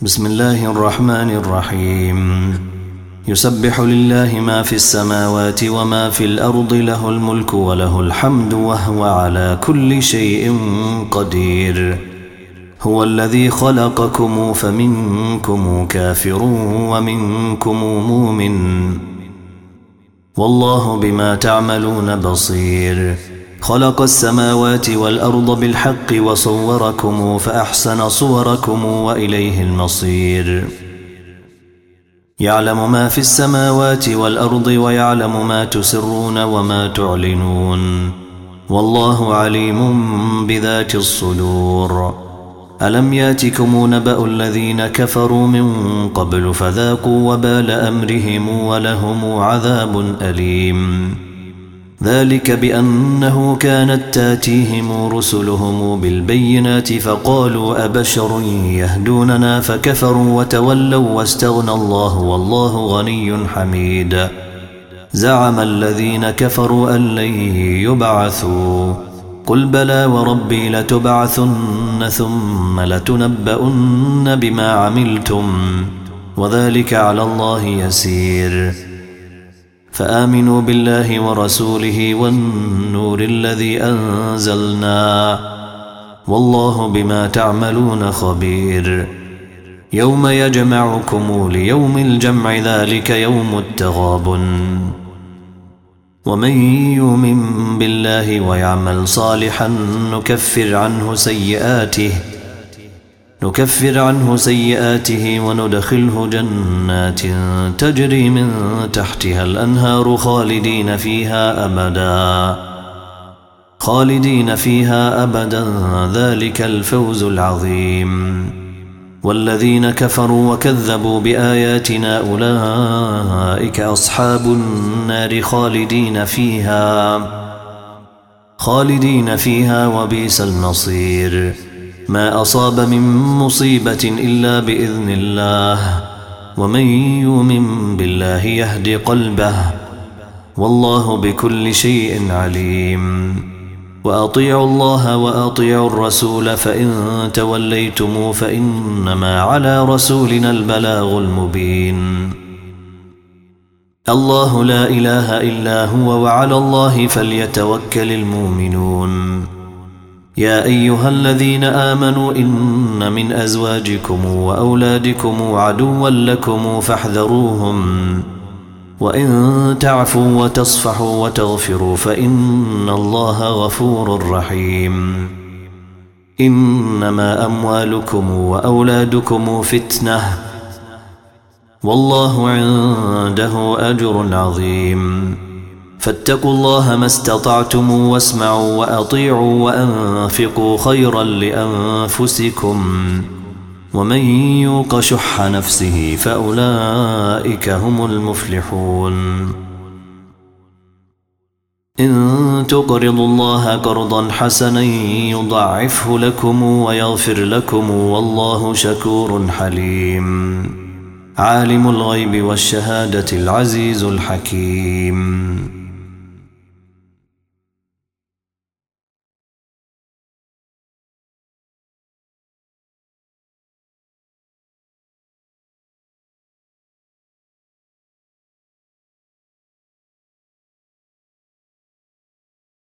بسم الله الرحمن الرحيم. يسبح لله ما في السماوات وما في الأرض، له الملك وله الحمد وهو على كل شيء قدير. هو الذي خلقكم فمنكم كافر ومنكم مؤمن، والله بما تعملون بصير. خلق السماوات والأرض بالحق وصوركم فأحسن صوركم وإليه المصير. يعلم ما في السماوات والأرض ويعلم ما تسرون وما تعلنون، والله عليم بذات الصدور. ألم ياتكم نبأ الذين كفروا من قبل فذاقوا وبال أمرهم ولهم عذاب أليم. ذلك بأنه كانت تاتيهم رسلهم بالبينات فقالوا أبشر يهدوننا فكفروا وتولوا واستغنى الله والله غني حميد. زعم الذين كفروا أن لن يبعثوا، قل بلى وربي لتبعثن ثم لتنبؤن بما عملتم وذلك على الله يسير. فآمنوا بالله ورسوله والنور الذي أنزلنا، والله بما تعملون خبير. يوم يجمعكم ليوم الجمع ذلك يوم التغابن. ومن يؤمن بالله ويعمل صالحا نكفر عنه سيئاته وندخله جنات تجري من تحتها الأنهار خالدين فيها أبدا ذلك الفوز العظيم. والذين كفروا وكذبوا بآياتنا أولئك أصحاب النار خالدين فيها وبئس المصير. ما أصاب من مصيبة إلا بإذن الله، ومن يؤمن بالله يهد قلبه، والله بكل شيء عليم. وأطيعوا الله وأطيعوا الرسول فإن توليتم فإنما على رسولنا البلاغ المبين. الله لا إله إلا هو وعلى الله فليتوكل المؤمنون. يا أيها الذين آمنوا إن من أزواجكم وأولادكم عدوا لكم فاحذروهم، وإن تعفوا وتصفحوا وتغفروا فإن الله غفور رحيم. إنما أموالكم وأولادكم فتنة، والله عنده أجر عظيم. فاتقوا الله ما استطعتم واسمعوا وأطيعوا وأنفقوا خيرا لأنفسكم، ومن يوق شح نفسه فأولئك هم المفلحون. إن تقرضوا الله قرضا حسنا يضاعفه لكم ويغفر لكم والله شكور حليم. عالم الغيب والشهادة العزيز الحكيم.